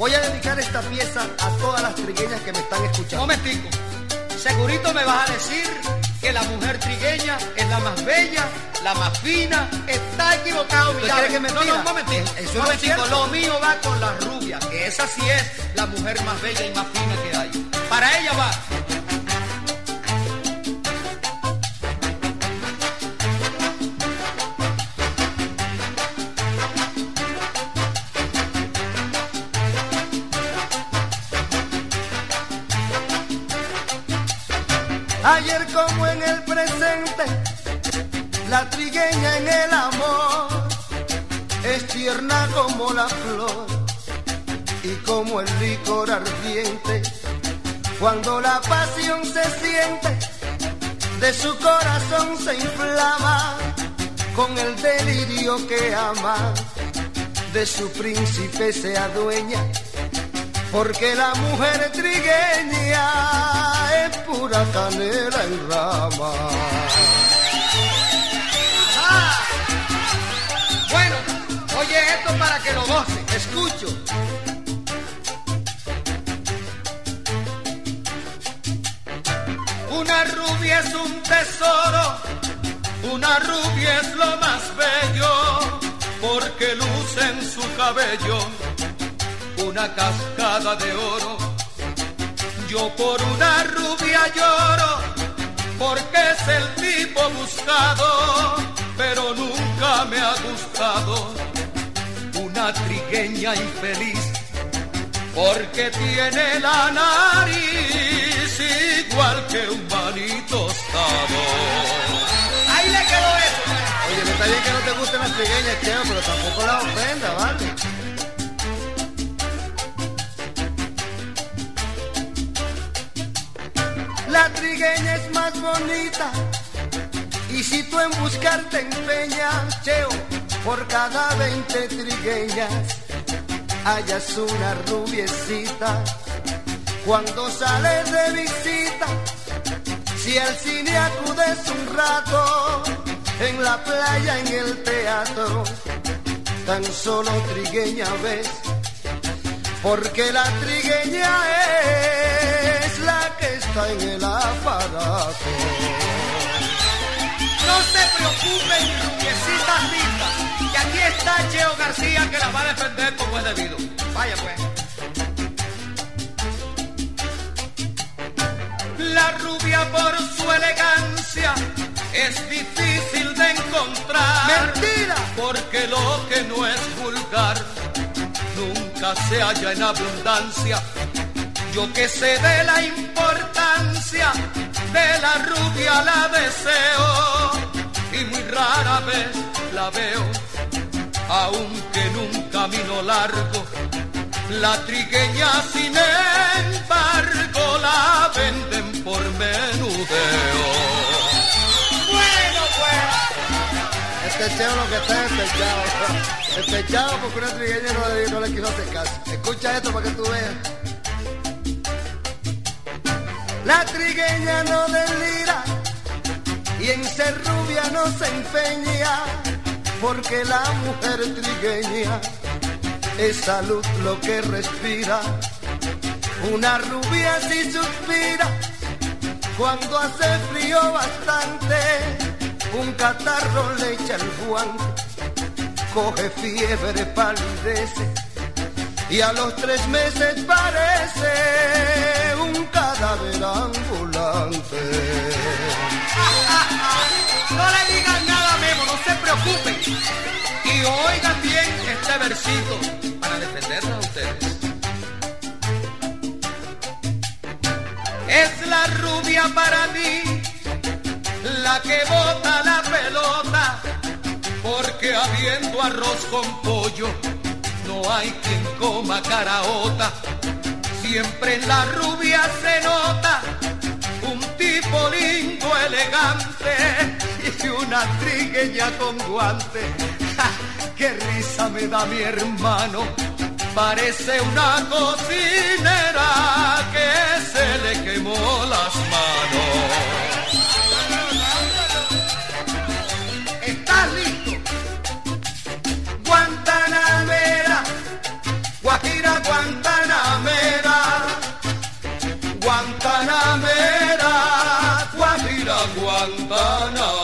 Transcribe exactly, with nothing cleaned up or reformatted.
Voy a dedicar esta pieza a todas las trigueñas que me están escuchando. Momentico, segurito me vas a decir que la mujer trigueña es la más bella, la más fina. Está equivocado, mi ¿Usted cree que es No, mentira? no, un momentico. Eso Un no es momentico, cierto. lo mío va con la rubia, que esa sí es la mujer más bella y más fina que hay. Para ella va. Ayer como en el presente, la trigueña en el amor es tierna como la flor y como el licor ardiente. Cuando la pasión se siente, de su corazón se inflama con el delirio que ama, de su príncipe se adueña, porque la mujer trigueña es pura canela en rama. ¡Ah! Bueno, oye esto para que lo goce. Escucho. Una rubia es un tesoro, una rubia es lo más bello, porque luce en su cabello una cascada de oro. Yo por una rubia lloro, porque es el tipo buscado, pero nunca me ha gustado una trigueña infeliz, porque tiene la nariz igual que un maní tostado. Ahí le quedó eso. Oye, me está bien que no te gusten las trigueñas, Cheo, pero tampoco las ofenda, ¿vale? La trigueña es más bonita, y si tú en buscar te empeñas, Cheo, por cada veinte trigueñas hallas una rubiecita. Cuando sales de visita, si al cine acudes un rato, en la playa, en el teatro, tan solo trigueña ves, porque la trigueña es la que está en el aparato. No se preocupen, rubiecitas lindas, que aquí está Cheo García, que las va a defender como es debido. Vaya pues. La rubia por su elegancia es difícil de encontrar. ¡Mentira! Porque lo que no es vulgar nunca se halla en abundancia. Yo que sé de la importancia de la rubia la deseo, y muy rara vez la veo, aunque en un camino largo. La trigueña sin embargo la venden por menudeo. Bueno pues, Este Cheo lo que está es despechado. Despechado porque una trigueña no le, no le quiso hacer caso. Escucha esto para que tú veas. La trigueña no delira y en ser rubia no se empeña, porque la mujer trigueña es salud lo que respira. Una rubia si suspira cuando hace frío bastante, un catarro le echa el guante, coge fiebre, palidece, y a los tres meses parece un cadáver ambulante. no le digan nada, Memo, no se preocupen. Y oigan bien este versito para defenderla a ustedes. Es la rubia para mí la que bota la pelota, porque habiendo arroz con pollo no hay quien coma caraota. Siempre en la rubia se nota un tipo lindo, elegante, y una trigueña con guante. ¡Ja! ¡Qué risa me da mi hermano! Parece una cocinera que se le quemó las manos. ¿Estás listo? Guantanamera, Guajira, Guantanamera. Guantánamo.